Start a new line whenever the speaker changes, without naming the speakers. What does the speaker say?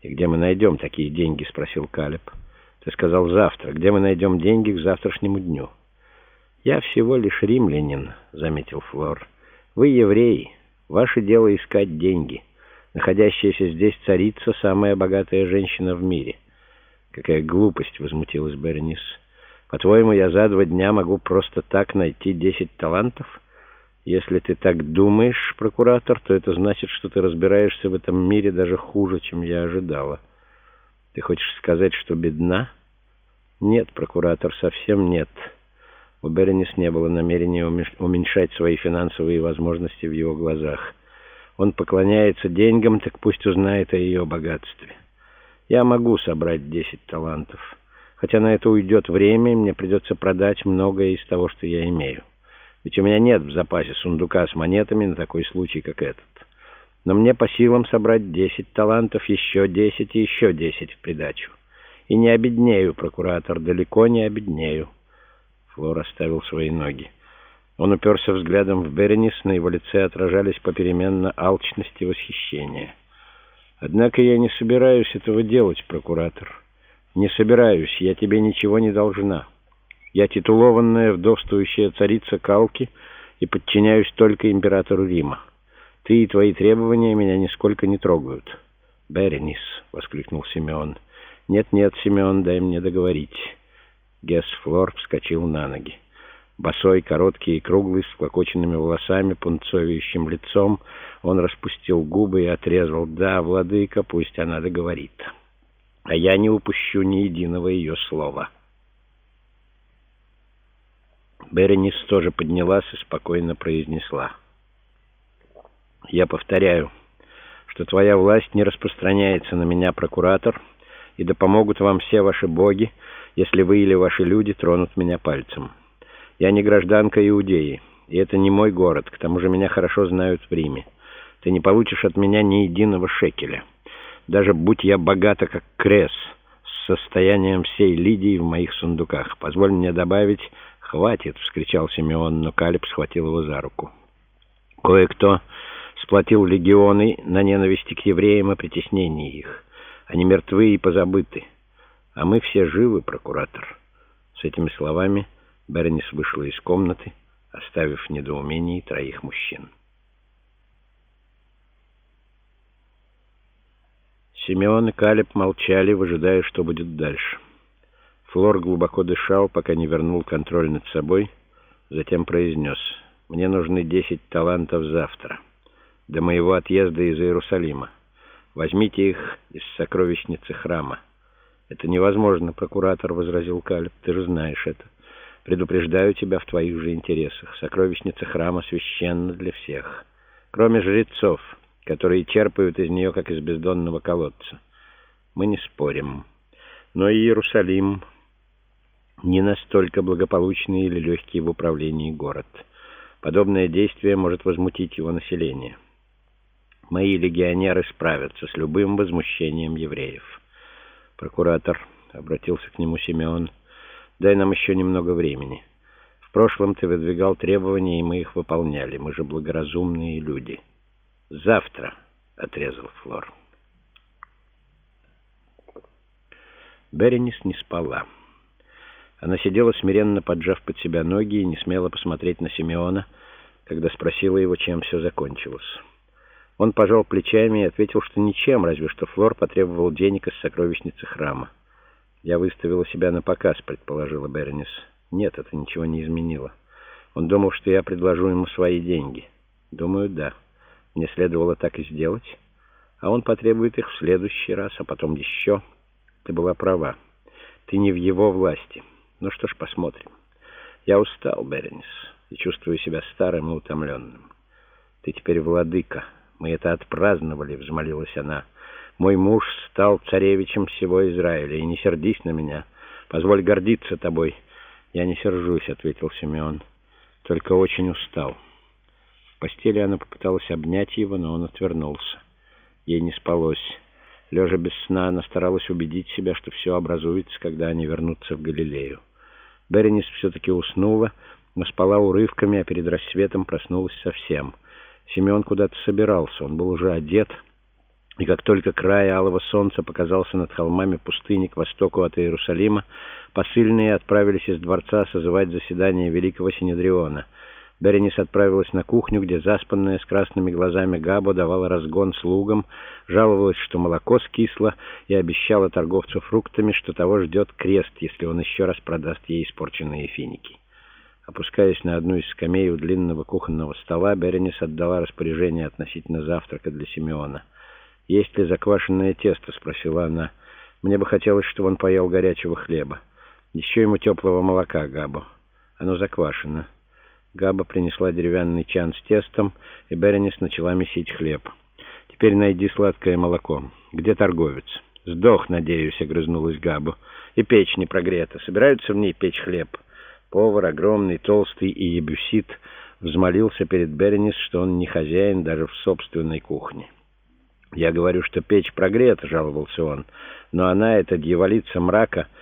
«И где мы найдем такие деньги?» — спросил Калеб. «Ты сказал завтра. Где мы найдем деньги к завтрашнему дню?» «Я всего лишь римлянин», — заметил Флор. «Вы евреи. Ваше дело искать деньги. Находящаяся здесь царица — самая богатая женщина в мире». «Какая глупость!» — возмутилась Беренис. «По-твоему, я за 2 дня могу просто так найти 10 талантов? Если ты так думаешь, прокуратор, то это значит, что ты разбираешься в этом мире даже хуже, чем я ожидала. Ты хочешь сказать, что бедна?» «Нет, прокуратор, совсем нет». У Беренис не было намерения уменьшать свои финансовые возможности в его глазах. Он поклоняется деньгам, так пусть узнает о ее богатстве. Я могу собрать 10 талантов. Хотя на это уйдет время, и мне придется продать многое из того, что я имею. Ведь у меня нет в запасе сундука с монетами на такой случай, как этот. Но мне по силам собрать 10 талантов, еще 10 и еще 10 в придачу. И не обеднею, прокуратор, далеко не обеднею. Флор оставил свои ноги. Он уперся взглядом в Беренис, на его лице отражались попеременно алчность и восхищение. «Однако я не собираюсь этого делать, прокуратор. Не собираюсь, я тебе ничего не должна. Я титулованная вдовствующая царица Калки и подчиняюсь только императору Рима. Ты и твои требования меня нисколько не трогают». «Беренис!» — воскликнул Симеон. «Нет-нет, Симеон, дай мне договорить». Гесс Флор вскочил на ноги. Босой, короткий и круглый, с всклокоченными волосами, пунцовеющим лицом, он распустил губы и отрезал: «Да, владыка, пусть она договорит. А я не упущу ни единого ее слова». Беренис тоже поднялась и спокойно произнесла: «Я повторяю, что твоя власть не распространяется на меня, прокуратор, и да помогут вам все ваши боги, если вы или ваши люди тронут меня пальцем. Я не гражданка Иудеи, и это не мой город, к тому же меня хорошо знают в Риме. Ты не получишь от меня ни единого шекеля. Даже будь я богата, как Крес, с состоянием всей Лидии в моих сундуках. Позволь мне добавить...» «Хватит!» — вскричал Симеон, но Калеб схватил его за руку. «Кое-кто сплотил легионы на ненависти к евреям и притеснении их. Они мертвы и позабыты. А мы все живы, прокуратор». С этими словами Беренис вышла из комнаты, оставив в недоумении 3 мужчин. Симеон и Калеб молчали, выжидая, что будет дальше. Флор глубоко дышал, пока не вернул контроль над собой, затем произнес: «Мне нужны 10 талантов завтра, до моего отъезда из Иерусалима. Возьмите их из сокровищницы храма». «Это невозможно, прокуратор», — возразил Калеб. «Ты же знаешь это. Предупреждаю тебя в твоих же интересах. Сокровищница храма священна для всех, кроме жрецов, которые черпают из нее, как из бездонного колодца. Мы не спорим. Но и Иерусалим не настолько благополучный или легкий в управлении город. Подобное действие может возмутить его население. Мои легионеры справятся с любым возмущением евреев». «Прокуратор», — обратился к нему Симеон, — «дай нам еще немного времени. В прошлом ты выдвигал требования, и мы их выполняли. Мы же благоразумные люди». «Завтра», — отрезал Флор. Беренис не спала. Она сидела, смиренно поджав под себя ноги, и не смела посмотреть на Симеона, когда спросила его, чем все закончилось. Он пожал плечами и ответил, что ничем, разве что Флор потребовал денег из сокровищницы храма. «Я выставила себя на показ», — предположила Беренис. «Нет, это ничего не изменило. Он думал, что я предложу ему свои деньги». «Думаю, да. Мне следовало так и сделать. А он потребует их в следующий раз, а потом еще. Ты была права. Ты не в его власти. Ну что ж, посмотрим. Я устал, Беренис, и чувствую себя старым и утомленным. Ты теперь владыка. Мы это отпраздновали», — взмолилась она. «Мой муж стал царевичем всего Израиля, и не сердись на меня. Позволь гордиться тобой». «Я не сержусь», — ответил Симеон. «Только очень устал». В постели она попыталась обнять его, но он отвернулся. Ей не спалось. Лежа без сна, она старалась убедить себя, что все образуется, когда они вернутся в Галилею. Беренис все-таки уснула, но спала урывками, а перед рассветом проснулась совсем. Симеон куда-то собирался, он был уже одет, И как только край алого солнца показался над холмами пустыни к востоку от Иерусалима, посыльные отправились из дворца созывать заседание Великого Синедриона. Беренис отправилась на кухню, где заспанная с красными глазами Габо давала разгон слугам, жаловалась, что молоко скисло, и обещала торговцу фруктами, что того ждет крест, если он еще раз продаст ей испорченные финики. Опускаясь на одну из скамей у длинного кухонного стола, Беренис отдала распоряжение относительно завтрака для Симеона. «Есть ли заквашенное тесто?» — спросила она. «Мне бы хотелось, чтобы он поел горячего хлеба. Еще ему теплого молока, Габо. Оно заквашено». Габа принесла деревянный чан с тестом, и Беренис начала месить хлеб. «Теперь найди сладкое молоко. Где торговец?» «Сдох, надеюсь», — огрызнулась Габа. «И печь не прогрета. Собираются в ней печь хлеб?» Повар, огромный, толстый и ебюсит, взмолился перед Беренис, что он не хозяин даже в собственной кухне. «Я говорю, что печь прогрета», — жаловался он, — «но она, эта дьяволица мрака,